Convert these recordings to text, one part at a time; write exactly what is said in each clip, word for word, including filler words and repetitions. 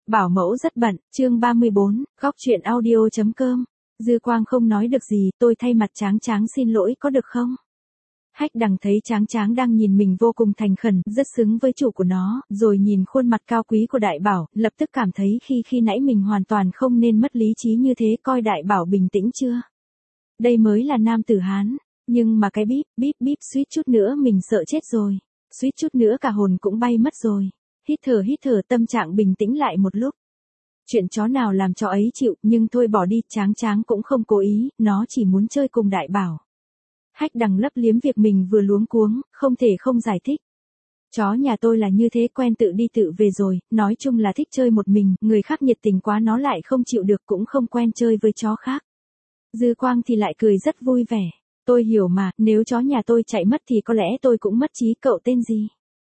Bảo mẫu rất bận, chương ba mươi bốn, góc chuyện audio.com. Dư Quang không nói được gì, tôi thay mặt Tráng Tráng xin lỗi có được không? Hách Đằng thấy Tráng Tráng đang nhìn mình vô cùng thành khẩn, rất xứng với chủ của nó, rồi nhìn khuôn mặt cao quý của Đại Bảo, lập tức cảm thấy khi khi nãy mình hoàn toàn không nên mất lý trí như thế, coi Đại Bảo bình tĩnh chưa? Đây mới là nam tử Hán, nhưng mà cái bíp, bíp bíp suýt chút nữa mình sợ chết rồi, suýt chút nữa cả hồn cũng bay mất rồi. Hít thở hít thở tâm trạng bình tĩnh lại một lúc. Chuyện chó nào làm chó ấy chịu, nhưng thôi bỏ đi, Tráng Tráng cũng không cố ý, nó chỉ muốn chơi cùng Đại Bảo. Hách Đằng lấp liếm việc mình vừa luống cuống, không thể không giải thích. Chó nhà tôi là như thế, quen tự đi tự về rồi, nói chung là thích chơi một mình, người khác nhiệt tình quá nó lại không chịu được, cũng không quen chơi với chó khác. Dư Quang thì lại cười rất vui vẻ. Tôi hiểu mà, nếu chó nhà tôi chạy mất thì có lẽ tôi cũng mất trí. Cậu tên gì?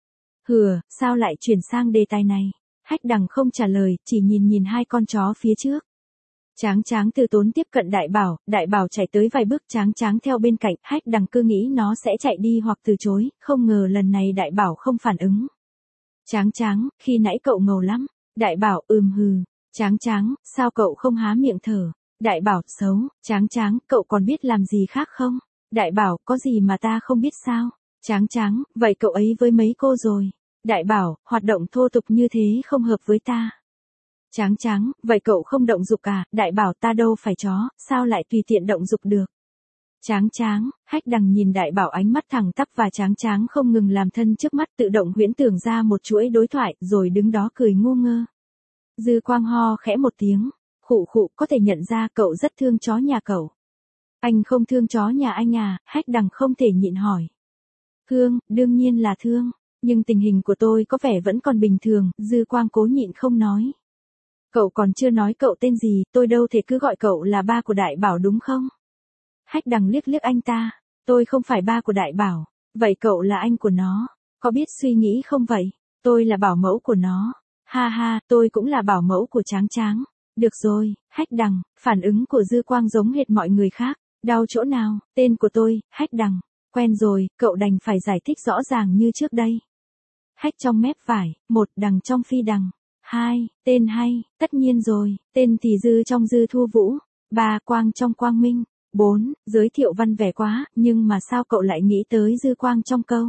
Hừa, sao lại chuyển sang đề tài này? Hách Đằng không trả lời, chỉ nhìn nhìn hai con chó phía trước. Tráng Tráng từ tốn tiếp cận Đại Bảo, Đại Bảo chạy tới vài bước, Tráng Tráng theo bên cạnh, Hách Đằng cứ nghĩ nó sẽ chạy đi hoặc từ chối, không ngờ lần này Đại Bảo không phản ứng. Tráng Tráng, khi nãy cậu ngầu lắm. Đại Bảo, ừm hừ. Tráng Tráng, sao cậu không há miệng thở? Đại Bảo, xấu. Tráng Tráng, cậu còn biết làm gì khác không? Đại Bảo, có gì mà ta không biết sao? Tráng Tráng, vậy cậu ấy với mấy cô rồi? Đại Bảo, hoạt động thô tục như thế không hợp với ta. Tráng Tráng, vậy cậu không động dục à? Đại Bảo, ta đâu phải chó, sao lại tùy tiện động dục được? Tráng Tráng, Hách Đằng nhìn Đại Bảo ánh mắt thẳng tắp và Tráng Tráng không ngừng làm thân trước mắt, tự động huyễn tưởng ra một chuỗi đối thoại, rồi đứng đó cười ngu ngơ. Dư Quang ho khẽ một tiếng, khụ khụ, có thể nhận ra cậu rất thương chó nhà cậu. Anh không thương chó nhà anh à? Hách Đằng không thể nhịn hỏi. Thương, đương nhiên là thương, nhưng tình hình của tôi có vẻ vẫn còn bình thường, Dư Quang cố nhịn không nói. Cậu còn chưa nói cậu tên gì, tôi đâu thể cứ gọi cậu là ba của Đại Bảo đúng không? Hách Đằng liếc liếc anh ta, tôi không phải ba của Đại Bảo, vậy cậu là anh của nó, có biết suy nghĩ không vậy? Tôi là bảo mẫu của nó, ha ha, tôi cũng là bảo mẫu của Tráng Tráng. Được rồi, Hách Đằng, phản ứng của Dư Quang giống hệt mọi người khác, đau chỗ nào, tên của tôi, Hách Đằng. Quen rồi, cậu đành phải giải thích rõ ràng như trước đây. Hách trong mép vải, một, Đằng trong phi đằng. Hai, tên hay, tất nhiên rồi, tên thì Dư trong Dư Thu Vũ. Ba, Quang trong Quang Minh. Bốn, giới thiệu văn vẻ quá, nhưng mà sao cậu lại nghĩ tới Dư Quang trong câu?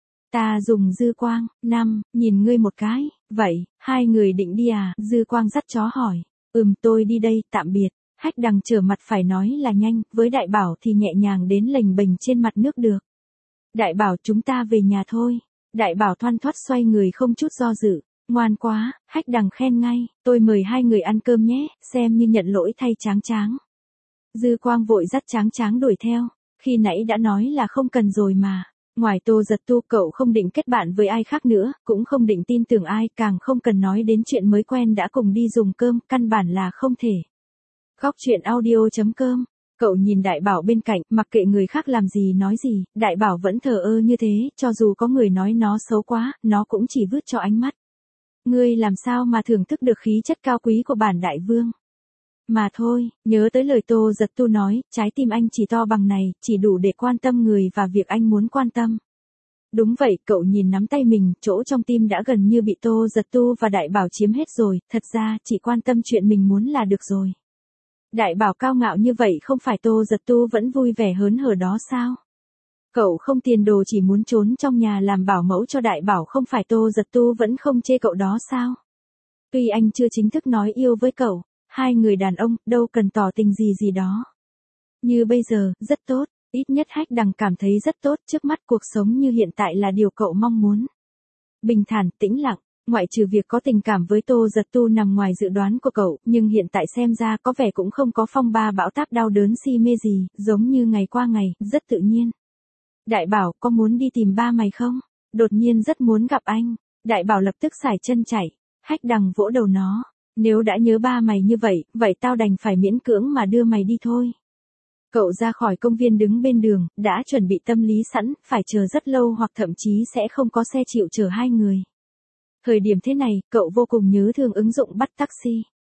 Ta dùng Dư Quang. Năm, nhìn ngươi một cái, vậy, hai người định đi à? Dư Quang dắt chó hỏi. Ừm, tôi đi đây, tạm biệt. Hách Đằng trở mặt phải nói là nhanh, với Đại Bảo thì nhẹ nhàng đến lềnh bềnh trên mặt nước được. Đại Bảo, chúng ta về nhà thôi. Đại Bảo thoăn thoắt xoay người không chút do dự. Ngoan quá, Hách Đằng khen ngay, tôi mời hai người ăn cơm nhé, xem như nhận lỗi thay Tráng Tráng. Dư Quang vội dắt Tráng Tráng đuổi theo, khi nãy đã nói là không cần rồi mà. Ngoài Tô Giật Tu, cậu không định kết bạn với ai khác nữa, cũng không định tin tưởng ai, càng không cần nói đến chuyện mới quen đã cùng đi dùng cơm, căn bản là không thể. Góc chuyện audio.com. Cậu nhìn Đại Bảo bên cạnh, mặc kệ người khác làm gì nói gì, Đại Bảo vẫn thờ ơ như thế, cho dù có người nói nó xấu quá, nó cũng chỉ vứt cho ánh mắt. Ngươi làm sao mà thưởng thức được khí chất cao quý của bản đại vương? Mà thôi, nhớ tới lời Tô Giật Tu nói, trái tim anh chỉ to bằng này, chỉ đủ để quan tâm người và việc anh muốn quan tâm. Đúng vậy, cậu nhìn nắm tay mình, chỗ trong tim đã gần như bị Tô Giật Tu và Đại Bảo chiếm hết rồi, thật ra chỉ quan tâm chuyện mình muốn là được rồi. Đại Bảo cao ngạo như vậy, không phải Tô Giật Tu vẫn vui vẻ hớn hở đó sao? Cậu không tiền đồ chỉ muốn trốn trong nhà làm bảo mẫu cho Đại Bảo, không phải Tô Giật Tu vẫn không chê cậu đó sao? Tuy anh chưa chính thức nói yêu với cậu, hai người đàn ông đâu cần tỏ tình gì gì đó. Như bây giờ, rất tốt, ít nhất Hách Đằng cảm thấy rất tốt, trước mắt cuộc sống như hiện tại là điều cậu mong muốn. Bình thản, tĩnh lặng. Ngoại trừ việc có tình cảm với Tô Giật Tu nằm ngoài dự đoán của cậu, nhưng hiện tại xem ra có vẻ cũng không có phong ba bão táp đau đớn si mê gì, giống như ngày qua ngày, rất tự nhiên. Đại Bảo, có muốn đi tìm ba mày không? Đột nhiên rất muốn gặp anh. Đại Bảo lập tức xải chân chạy. Hách Đằng vỗ đầu nó. Nếu đã nhớ ba mày như vậy, vậy tao đành phải miễn cưỡng mà đưa mày đi thôi. Cậu ra khỏi công viên đứng bên đường, đã chuẩn bị tâm lý sẵn, phải chờ rất lâu hoặc thậm chí sẽ không có xe chịu chở hai người. Thời điểm thế này, cậu vô cùng nhớ thương ứng dụng bắt taxi.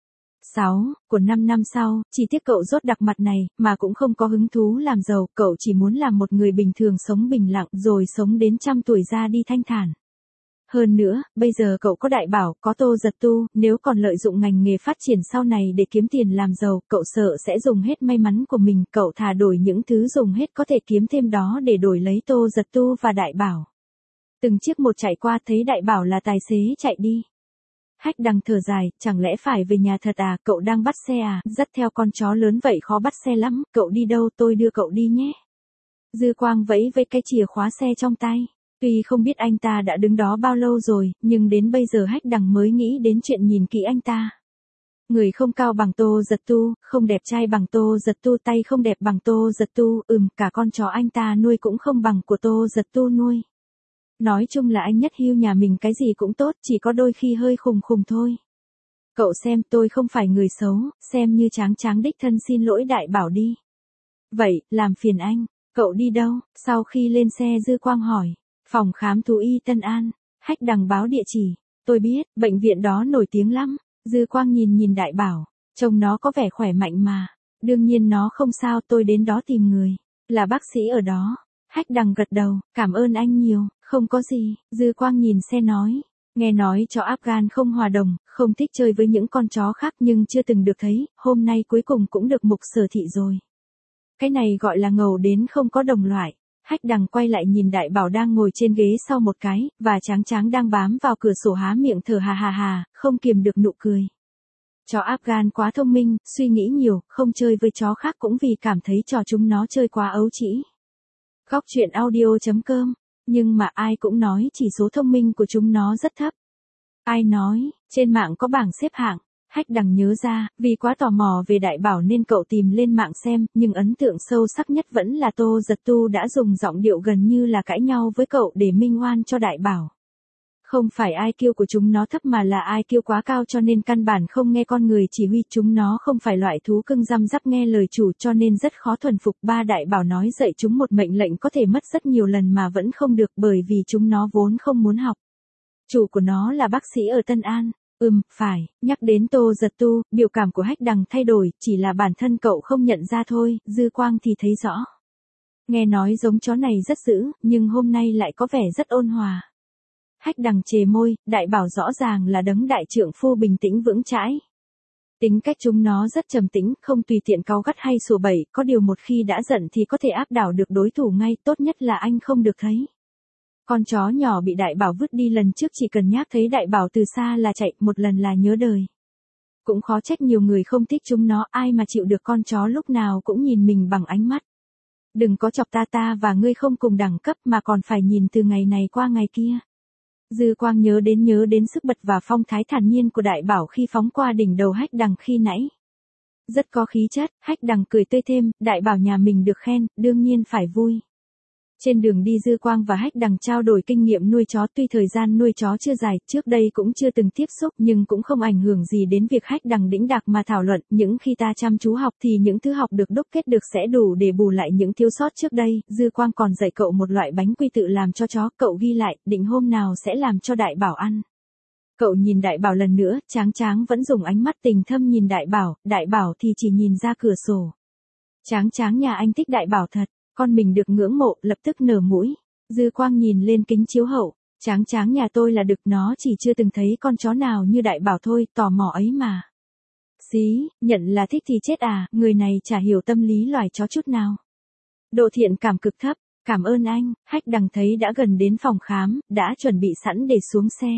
sáu. Của năm năm sau, chỉ tiếc cậu rốt đặc mặt này, mà cũng không có hứng thú làm giàu, cậu chỉ muốn làm một người bình thường sống bình lặng rồi sống đến trăm tuổi ra đi thanh thản. Hơn nữa, bây giờ cậu có đại bảo, có Tô Giật Tu, nếu còn lợi dụng ngành nghề phát triển sau này để kiếm tiền làm giàu, cậu sợ sẽ dùng hết may mắn của mình, cậu thà đổi những thứ dùng hết có thể kiếm thêm đó để đổi lấy Tô Giật Tu và đại bảo. Từng chiếc một chạy qua thấy đại bảo là tài xế chạy đi. Hách Đằng thở dài, chẳng lẽ phải về nhà thật à, cậu đang bắt xe à, dắt theo con chó lớn vậy khó bắt xe lắm, cậu đi đâu tôi đưa cậu đi nhé. Dư Quang vẫy với cái chìa khóa xe trong tay. Tuy không biết anh ta đã đứng đó bao lâu rồi, nhưng đến bây giờ Hách Đằng mới nghĩ đến chuyện nhìn kỹ anh ta. Người không cao bằng Tô Giật Tu, không đẹp trai bằng Tô Giật Tu, tay không đẹp bằng Tô Giật Tu, ừm, cả con chó anh ta nuôi cũng không bằng của Tô Giật Tu nuôi. Nói chung là anh Nhất Hưu nhà mình cái gì cũng tốt, chỉ có đôi khi hơi khùng khùng thôi. Cậu xem tôi không phải người xấu, xem như Tráng Tráng đích thân xin lỗi đại bảo đi. Vậy, làm phiền anh, cậu đi đâu? Sau khi lên xe Dư Quang hỏi. Phòng khám thú y Tân An. Hách Đằng báo địa chỉ. Tôi biết, bệnh viện đó nổi tiếng lắm. Dư Quang nhìn nhìn đại bảo. Trông nó có vẻ khỏe mạnh mà. Đương nhiên nó không sao, tôi đến đó tìm người. Là bác sĩ ở đó. Hách Đằng gật đầu, cảm ơn anh nhiều, không có gì. Dư Quang nhìn xe nói. Nghe nói chó Afghan không hòa đồng, không thích chơi với những con chó khác nhưng chưa từng được thấy, hôm nay cuối cùng cũng được Mục Sở thị rồi. Cái này gọi là ngầu đến không có đồng loại. Hách Đằng quay lại nhìn đại bảo đang ngồi trên ghế sau một cái, và Tráng Tráng đang bám vào cửa sổ há miệng thở hà hà hà, không kiềm được nụ cười. Chó Afghan quá thông minh, suy nghĩ nhiều, không chơi với chó khác cũng vì cảm thấy trò chúng nó chơi quá ấu trĩ. Góc truyện audio chấm com. Nhưng mà ai cũng nói chỉ số thông minh của chúng nó rất thấp. Ai nói, trên mạng có bảng xếp hạng. Hách Đằng nhớ ra, vì quá tò mò về đại bảo nên cậu tìm lên mạng xem, nhưng ấn tượng sâu sắc nhất vẫn là Tô Giật Tu đã dùng giọng điệu gần như là cãi nhau với cậu để minh oan cho đại bảo. Không phải i kiu của chúng nó thấp mà là i kiu quá cao cho nên căn bản không nghe con người chỉ huy, chúng nó không phải loại thú cưng răm rắp nghe lời chủ cho nên rất khó thuần phục. Ba đại bảo nói dạy chúng một mệnh lệnh có thể mất rất nhiều lần mà vẫn không được bởi vì chúng nó vốn không muốn học. Chủ của nó là bác sĩ ở Tân An. Ừm, phải, nhắc đến Tô Giật Tu, biểu cảm của Hách Đằng thay đổi, chỉ là bản thân cậu không nhận ra thôi, Dư Quang thì thấy rõ. Nghe nói giống chó này rất dữ, nhưng hôm nay lại có vẻ rất ôn hòa. Hách Đằng chề môi, đại bảo rõ ràng là đấng đại trượng phu bình tĩnh vững chãi. Tính cách chúng nó rất trầm tĩnh, không tùy tiện cáu gắt hay sủa bậy, có điều một khi đã giận thì có thể áp đảo được đối thủ ngay, tốt nhất là anh không được thấy. Con chó nhỏ bị đại bảo vứt đi lần trước chỉ cần nhắc thấy đại bảo từ xa là chạy, một lần là nhớ đời. Cũng khó trách nhiều người không thích chúng nó, ai mà chịu được con chó lúc nào cũng nhìn mình bằng ánh mắt. Đừng có chọc ta ta và ngươi không cùng đẳng cấp mà còn phải nhìn từ ngày này qua ngày kia. Dư Quang nhớ đến nhớ đến sức bật và phong thái thản nhiên của đại bảo khi phóng qua đỉnh đầu Hách Đằng khi nãy. Rất có khí chất, Hách Đằng cười tươi thêm, đại bảo nhà mình được khen, đương nhiên phải vui. Trên đường đi Dư Quang và Hách Đằng trao đổi kinh nghiệm nuôi chó, tuy thời gian nuôi chó chưa dài, trước đây cũng chưa từng tiếp xúc nhưng cũng không ảnh hưởng gì đến việc Hách Đằng đĩnh đạc mà thảo luận, những khi ta chăm chú học thì những thứ học được đúc kết được sẽ đủ để bù lại những thiếu sót trước đây. Dư Quang còn dạy cậu một loại bánh quy tự làm cho chó, cậu ghi lại, định hôm nào sẽ làm cho đại bảo ăn. Cậu nhìn đại bảo lần nữa, Tráng Tráng vẫn dùng ánh mắt tình thâm nhìn đại bảo, đại bảo thì chỉ nhìn ra cửa sổ. Tráng Tráng nhà anh thích đại bảo thật. Con mình được ngưỡng mộ, lập tức nở mũi. Dư Quang nhìn lên kính chiếu hậu. Tráng Tráng nhà tôi là đực, nó chỉ chưa từng thấy con chó nào như đại bảo thôi, tò mò ấy mà. Xí, nhận là thích thì chết à, người này chả hiểu tâm lý loài chó chút nào. Độ thiện cảm cực thấp, cảm ơn anh. Hách Đằng thấy đã gần đến phòng khám, đã chuẩn bị sẵn để xuống xe.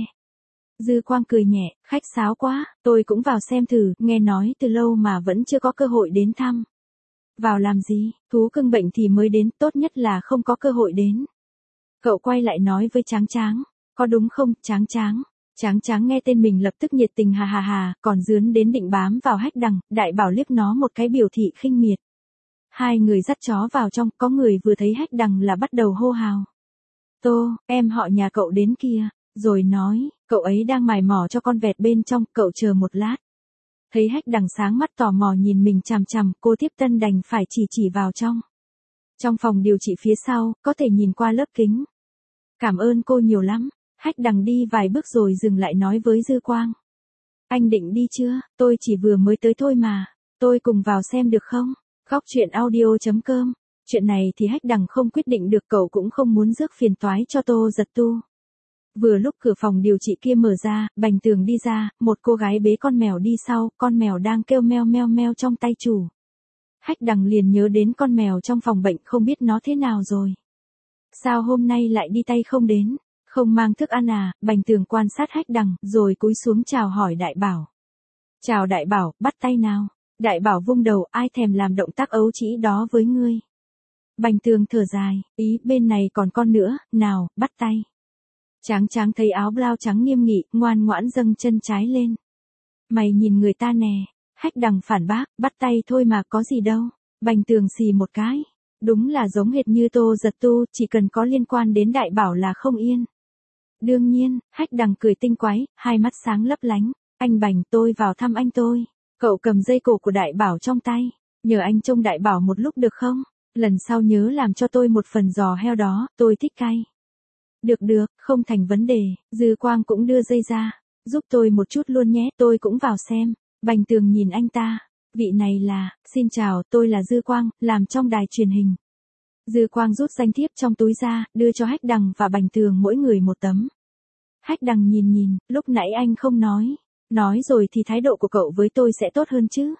Dư Quang cười nhẹ, khách sáo quá, tôi cũng vào xem thử, nghe nói từ lâu mà vẫn chưa có cơ hội đến thăm. Vào làm gì, thú cưng bệnh thì mới đến, tốt nhất là không có cơ hội đến. Cậu quay lại nói với Tráng Tráng, có đúng không, Tráng Tráng? Tráng Tráng nghe tên mình lập tức nhiệt tình hà hà hà, còn dướn đến định bám vào Hách Đằng, đại bảo liếc nó một cái biểu thị khinh miệt. Hai người dắt chó vào trong, có người vừa thấy Hách Đằng là bắt đầu hô hào. Tô, em họ nhà cậu đến kia, rồi nói, cậu ấy đang mài mỏ cho con vẹt bên trong, cậu chờ một lát. Thấy Hách Đằng sáng mắt tò mò nhìn mình chằm chằm, cô tiếp tân đành phải chỉ chỉ vào trong. Trong phòng điều trị phía sau, có thể nhìn qua lớp kính. Cảm ơn cô nhiều lắm. Hách Đằng đi vài bước rồi dừng lại nói với Dư Quang. Anh định đi chưa, tôi chỉ vừa mới tới thôi mà. Tôi cùng vào xem được không? Góc truyện audio chấm com. Chuyện này thì Hách Đằng không quyết định được, cậu cũng không muốn rước phiền toái cho Tô Giật Tu. Vừa lúc cửa phòng điều trị kia mở ra, Bành Tường đi ra, một cô gái bế con mèo đi sau, con mèo đang kêu meo meo meo trong tay chủ. Hách Đằng liền nhớ đến con mèo trong phòng bệnh, không biết nó thế nào rồi. Sao hôm nay lại đi tay không đến, không mang thức ăn à? Bành Tường quan sát Hách Đằng, rồi cúi xuống chào hỏi Đại Bảo. Chào Đại Bảo, bắt tay nào. Đại Bảo vung đầu, ai thèm làm động tác ấu trĩ đó với ngươi. Bành Tường thở dài, ý bên này còn con nữa, nào, bắt tay. Tráng Tráng thấy áo blau trắng nghiêm nghị, ngoan ngoãn dâng chân trái lên. Mày nhìn người ta nè. Hách Đằng phản bác, bắt tay thôi mà có gì đâu. Bành Tường xì một cái. Đúng là giống hệt như Tô Giật Tu, chỉ cần có liên quan đến Đại Bảo là không yên. Đương nhiên, Hách Đằng cười tinh quái, hai mắt sáng lấp lánh. Anh Bành, tôi vào thăm anh tôi. Cậu cầm dây cổ của Đại Bảo trong tay. Nhờ anh trông Đại Bảo một lúc được không? Lần sau nhớ làm cho tôi một phần giò heo đó, tôi thích cay. Được được, không thành vấn đề. Dư Quang cũng đưa dây ra. Giúp tôi một chút luôn nhé, tôi cũng vào xem. Bành Tường nhìn anh ta. Vị này là, xin chào, tôi là Dư Quang, làm trong đài truyền hình. Dư Quang rút danh thiếp trong túi ra, đưa cho Hách Đằng và Bành Tường mỗi người một tấm. Hách Đằng nhìn nhìn, lúc nãy anh không nói. Nói rồi thì thái độ của cậu với tôi sẽ tốt hơn chứ.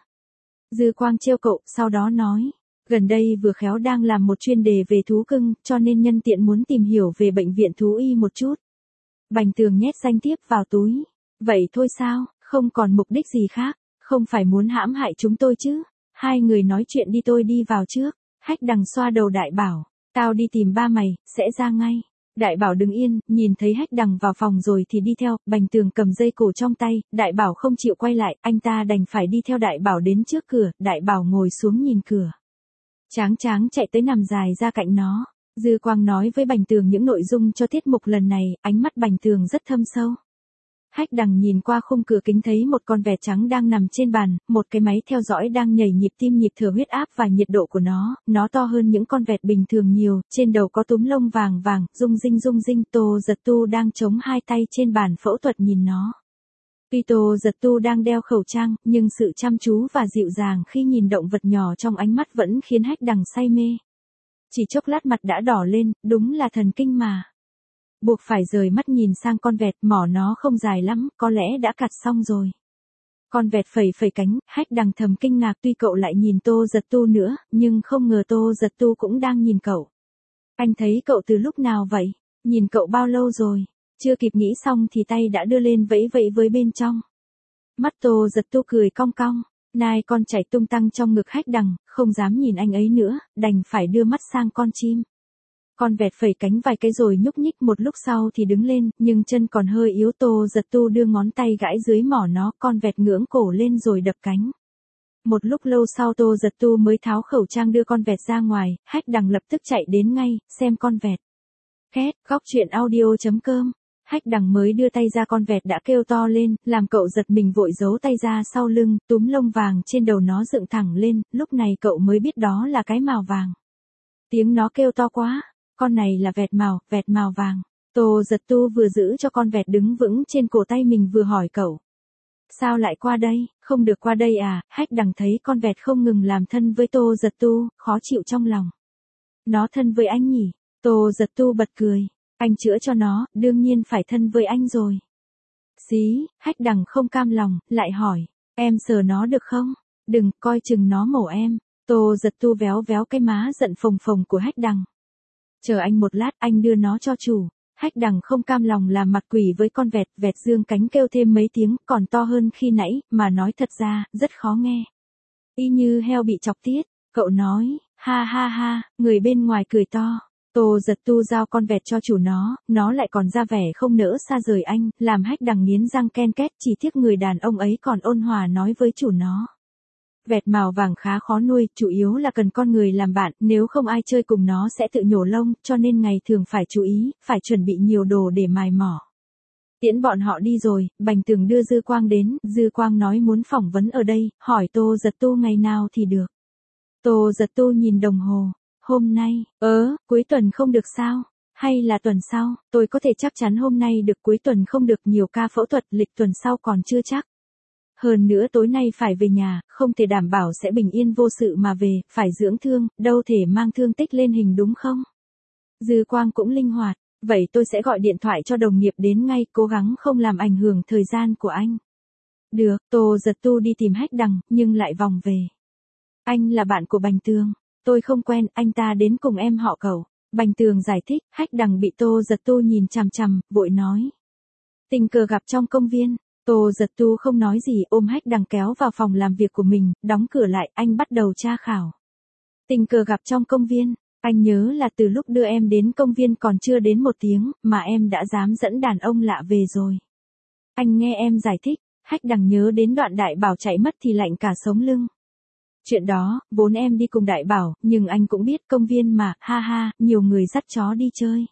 Dư Quang trêu cậu, sau đó nói. Gần đây vừa khéo đang làm một chuyên đề về thú cưng, cho nên nhân tiện muốn tìm hiểu về bệnh viện thú y một chút. Bành Tường nhét danh thiếp vào túi. Vậy thôi sao, không còn mục đích gì khác, không phải muốn hãm hại chúng tôi chứ. Hai người nói chuyện đi, tôi đi vào trước. Hách Đằng xoa đầu Đại Bảo. Tao đi tìm ba mày, sẽ ra ngay. Đại Bảo đứng yên, nhìn thấy Hách Đằng vào phòng rồi thì đi theo. Bành Tường cầm dây cổ trong tay, Đại Bảo không chịu quay lại, anh ta đành phải đi theo Đại Bảo đến trước cửa. Đại Bảo ngồi xuống nhìn cửa. Tráng Tráng chạy tới nằm dài ra cạnh nó. Dư Quang nói với Bành Tường những nội dung cho tiết mục lần này, ánh mắt Bành Tường rất thâm sâu. Hách Đằng nhìn qua khung cửa kính thấy một con vẹt trắng đang nằm trên bàn, một cái máy theo dõi đang nhảy nhịp tim, nhịp thở, huyết áp và nhiệt độ của nó, nó to hơn những con vẹt bình thường nhiều, trên đầu có túm lông vàng vàng, rung rinh rung rinh. Tô Giật Tu đang chống hai tay trên bàn phẫu thuật nhìn nó. Tuy Tô Giật Tu đang đeo khẩu trang, nhưng sự chăm chú và dịu dàng khi nhìn động vật nhỏ trong ánh mắt vẫn khiến Hách Đằng say mê. Chỉ chốc lát mặt đã đỏ lên, đúng là thần kinh mà. Buộc phải rời mắt nhìn sang con vẹt, mỏ nó không dài lắm, có lẽ đã cặt xong rồi. Con vẹt phẩy phẩy cánh, Hách Đằng thầm kinh ngạc, tuy cậu lại nhìn Tô Giật Tu nữa, nhưng không ngờ Tô Giật Tu cũng đang nhìn cậu. Anh thấy cậu từ lúc nào vậy? Nhìn cậu bao lâu rồi? Chưa kịp nghĩ xong thì tay đã đưa lên vẫy vẫy với bên trong. Mắt Tô Giật Tu cười cong cong, nai con chảy tung tăng trong ngực Hách Đằng, không dám nhìn anh ấy nữa, đành phải đưa mắt sang con chim. Con vẹt phẩy cánh vài cái rồi nhúc nhích, một lúc sau thì đứng lên, nhưng chân còn hơi yếu. Tô Giật Tu đưa ngón tay gãi dưới mỏ nó, con vẹt ngưỡng cổ lên rồi đập cánh. Một lúc lâu sau Tô Giật Tu mới tháo khẩu trang đưa con vẹt ra ngoài, Hách Đằng lập tức chạy đến ngay, xem con vẹt. Két, góc truyện audio chấm com. Hách Đằng mới đưa tay ra con vẹt đã kêu to lên, làm cậu giật mình vội giấu tay ra sau lưng, túm lông vàng trên đầu nó dựng thẳng lên, lúc này cậu mới biết đó là cái mào vàng. Tiếng nó kêu to quá, con này là vẹt mào, vẹt mào vàng. Tô Giật Tu vừa giữ cho con vẹt đứng vững trên cổ tay mình vừa hỏi cậu. Sao lại qua đây, không được qua đây à? Hách Đằng thấy con vẹt không ngừng làm thân với Tô Giật Tu, khó chịu trong lòng. Nó thân với anh nhỉ? Tô Giật Tu bật cười. Anh chữa cho nó, đương nhiên phải thân với anh rồi. Xí, Hách Đằng không cam lòng, lại hỏi. Em sờ nó được không? Đừng, coi chừng nó mổ em. Tô Giật Tu véo véo cái má giận phồng phồng của Hách Đằng. Chờ anh một lát, anh đưa nó cho chủ. Hách Đằng không cam lòng làm mặt quỷ với con vẹt, vẹt dương cánh kêu thêm mấy tiếng, còn to hơn khi nãy, mà nói thật ra, rất khó nghe. Y như heo bị chọc tiết, cậu nói, ha ha ha, người bên ngoài cười to. Tô Giật Tu giao con vẹt cho chủ nó, nó lại còn ra vẻ không nỡ xa rời anh, làm Hách Đằng nghiến răng ken két, chỉ tiếc người đàn ông ấy còn ôn hòa nói với chủ nó. Vẹt mào vàng khá khó nuôi, chủ yếu là cần con người làm bạn, nếu không ai chơi cùng nó sẽ tự nhổ lông, cho nên ngày thường phải chú ý, phải chuẩn bị nhiều đồ để mài mỏ. Tiễn bọn họ đi rồi, Bành Tường đưa Dư Quang đến, Dư Quang nói muốn phỏng vấn ở đây, hỏi Tô Giật Tu ngày nào thì được. Tô Giật Tu nhìn đồng hồ, hôm nay, ớ, cuối tuần không được sao? Hay là tuần sau, tôi có thể chắc chắn hôm nay được, cuối tuần không được, nhiều ca phẫu thuật, lịch tuần sau còn chưa chắc. Hơn nữa tối nay phải về nhà, không thể đảm bảo sẽ bình yên vô sự mà về, phải dưỡng thương, đâu thể mang thương tích lên hình đúng không? Dư Quang cũng linh hoạt, Vậy tôi sẽ gọi điện thoại cho đồng nghiệp đến ngay, cố gắng không làm ảnh hưởng thời gian của anh. Được, Tô Giật Tu đi tìm Hách Đằng, nhưng lại vòng về. Anh là bạn của Bành Tường. Tôi không quen, anh ta đến cùng em họ Cậu. Bành Tường giải thích, Hách Đằng bị Tô Giật Tu nhìn chằm chằm, vội nói. Tình cờ gặp trong công viên. Tô Giật Tu không nói gì, ôm Hách Đằng kéo vào phòng làm việc của mình, đóng cửa lại, anh bắt đầu tra khảo. Tình cờ gặp trong công viên. Anh nhớ là từ lúc đưa em đến công viên còn chưa đến một tiếng, mà em đã dám dẫn đàn ông lạ về rồi. Anh nghe em giải thích, Hách Đằng nhớ đến đoạn Đại Bảo chạy mất thì lạnh cả sống lưng. Chuyện đó, vốn em đi cùng Đại Bảo, nhưng anh cũng biết công viên mà, ha ha, nhiều người dắt chó đi chơi.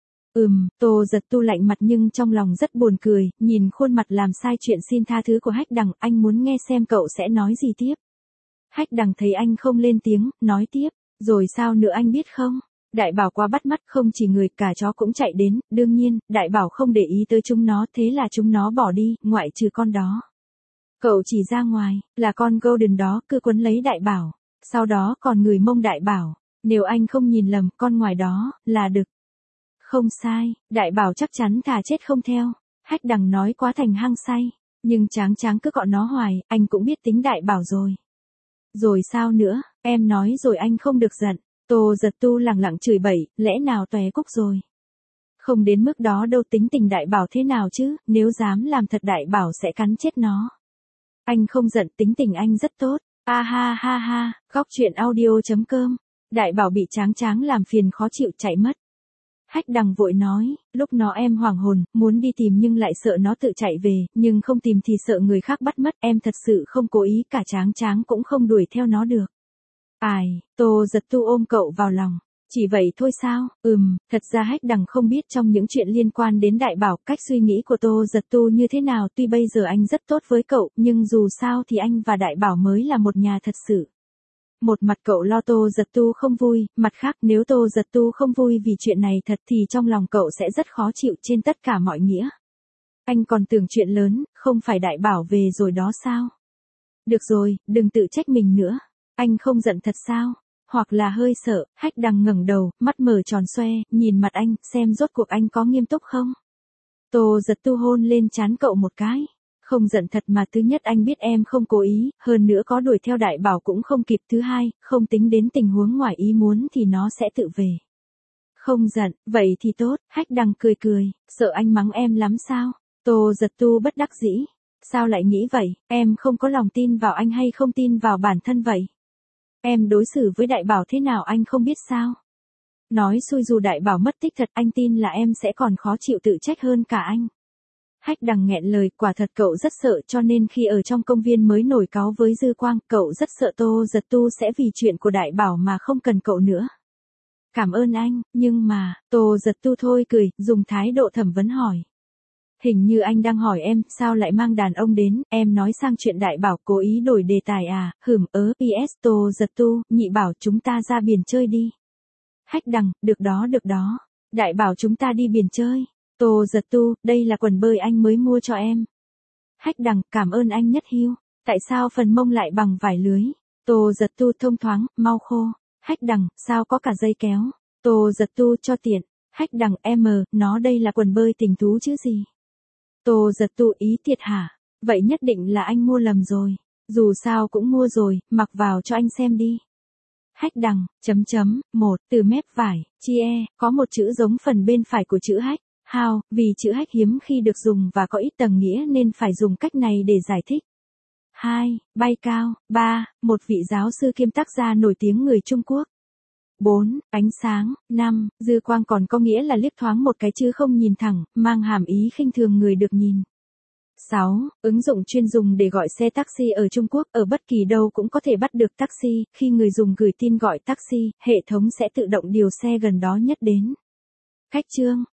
Ừm, Tô Giật Tu lạnh mặt nhưng trong lòng rất buồn cười, nhìn khuôn mặt làm sai chuyện xin tha thứ của Hách Đằng, anh muốn nghe xem cậu sẽ nói gì tiếp. Hách Đằng thấy anh không lên tiếng, nói tiếp, rồi sao nữa anh biết không? Đại Bảo quá bắt mắt, không chỉ người, cả chó cũng chạy đến, đương nhiên, Đại Bảo không để ý tới chúng nó, thế là chúng nó bỏ đi, ngoại trừ con đó. Cậu chỉ ra ngoài, là con Golden đó, cứ quấn lấy Đại Bảo, sau đó còn người mông Đại Bảo, nếu anh không nhìn lầm, con ngoài đó, là đực. Không sai, Đại Bảo chắc chắn thà chết không theo. Hách Đằng nói quá thành hăng say, nhưng Tráng Tráng cứ gọi nó hoài, anh cũng biết tính Đại Bảo rồi. Rồi sao nữa, em nói rồi anh không được giận. Tô Giật Tu lẳng lặng chửi bậy, lẽ nào tóe cúc rồi. Không đến mức đó đâu, tính tình Đại Bảo thế nào chứ, nếu dám làm thật Đại Bảo sẽ cắn chết nó. Anh không giận, tính tình anh rất tốt. A ha ha ha, góc truyện audio chấm com. Đại Bảo bị Tráng Tráng làm phiền khó chịu chạy mất. Hách Đằng vội nói, lúc nó em hoảng hồn, muốn đi tìm nhưng lại sợ nó tự chạy về, nhưng không tìm thì sợ người khác bắt mất, em thật sự không cố ý, cả Tráng Tráng cũng không đuổi theo nó được. Ai, Tô Giật Tu ôm cậu vào lòng, chỉ vậy thôi sao, ừm, thật ra Hách Đằng không biết trong những chuyện liên quan đến Đại Bảo, cách suy nghĩ của Tô Giật Tu như thế nào, tuy bây giờ anh rất tốt với cậu, nhưng dù sao thì anh và Đại Bảo mới là một nhà thật sự. Một mặt cậu lo Tô Giật Tu không vui, mặt khác nếu Tô Giật Tu không vui vì chuyện này thật thì trong lòng cậu sẽ rất khó chịu trên tất cả mọi nghĩa. Anh còn tưởng chuyện lớn, không phải Đại Bảo về rồi đó sao? Được rồi, đừng tự trách mình nữa. Anh không giận thật sao? Hoặc là hơi sợ. Hách Đằng ngẩng đầu, mắt mở tròn xoe, nhìn mặt anh, xem rốt cuộc anh có nghiêm túc không? Tô Giật Tu hôn lên trán cậu một cái. Không giận thật mà, thứ nhất anh biết em không cố ý, hơn nữa có đuổi theo Đại Bảo cũng không kịp, thứ hai, không tính đến tình huống ngoài ý muốn thì nó sẽ tự về. Không giận, vậy thì tốt. Hách Đằng cười cười, sợ anh mắng em lắm sao? Tô Giật Tu bất đắc dĩ. Sao lại nghĩ vậy, em không có lòng tin vào anh hay không tin vào bản thân vậy? Em đối xử với Đại Bảo thế nào anh không biết sao? Nói xui dù Đại Bảo mất tích thật, anh tin là em sẽ còn khó chịu tự trách hơn cả anh. Hách Đằng nghẹn lời, quả thật cậu rất sợ, cho nên khi ở trong công viên mới nổi cáu với Dư Quang, cậu rất sợ Tô Giật Tu sẽ vì chuyện của Đại Bảo mà không cần cậu nữa. Cảm ơn anh, nhưng mà, Tô Giật Tu thôi cười, dùng thái độ thẩm vấn hỏi. Hình như anh đang hỏi em, sao lại mang đàn ông đến, em nói sang chuyện Đại Bảo, cố ý đổi đề tài à, hửm ớ, pê ét Tô Giật Tu, nhị bảo chúng ta ra biển chơi đi. Hách Đằng, được đó được đó, Đại Bảo chúng ta đi biển chơi. Tô Giật Tu, đây là quần bơi anh mới mua cho em. Hách Đằng, cảm ơn anh Nhất Hiêu. Tại sao phần mông lại bằng vải lưới? Tô Giật Tu, thông thoáng, mau khô. Hách Đằng, sao có cả dây kéo? Tô Giật Tu, cho tiện. Hách Đằng, em, nó đây là quần bơi tình thú chứ gì? Tô Giật Tu, ý thiệt hả? Vậy nhất định là anh mua lầm rồi. Dù sao cũng mua rồi, mặc vào cho anh xem đi. Hách Đằng, chấm chấm, một, từ mép vải, chia, có một chữ giống phần bên phải của chữ hách. How, vì chữ hách hiếm khi được dùng và có ít tầng nghĩa nên phải dùng cách này để giải thích. hai. Bay cao. ba. Một vị giáo sư kiêm tác gia nổi tiếng người Trung Quốc. bốn. Ánh sáng. năm. Dư quang còn có nghĩa là liếc thoáng một cái chứ không nhìn thẳng, mang hàm ý khinh thường người được nhìn. sáu. Ứng dụng chuyên dùng để gọi xe taxi ở Trung Quốc, ở bất kỳ đâu cũng có thể bắt được taxi, khi người dùng gửi tin gọi taxi, hệ thống sẽ tự động điều xe gần đó nhất đến. Khách trương.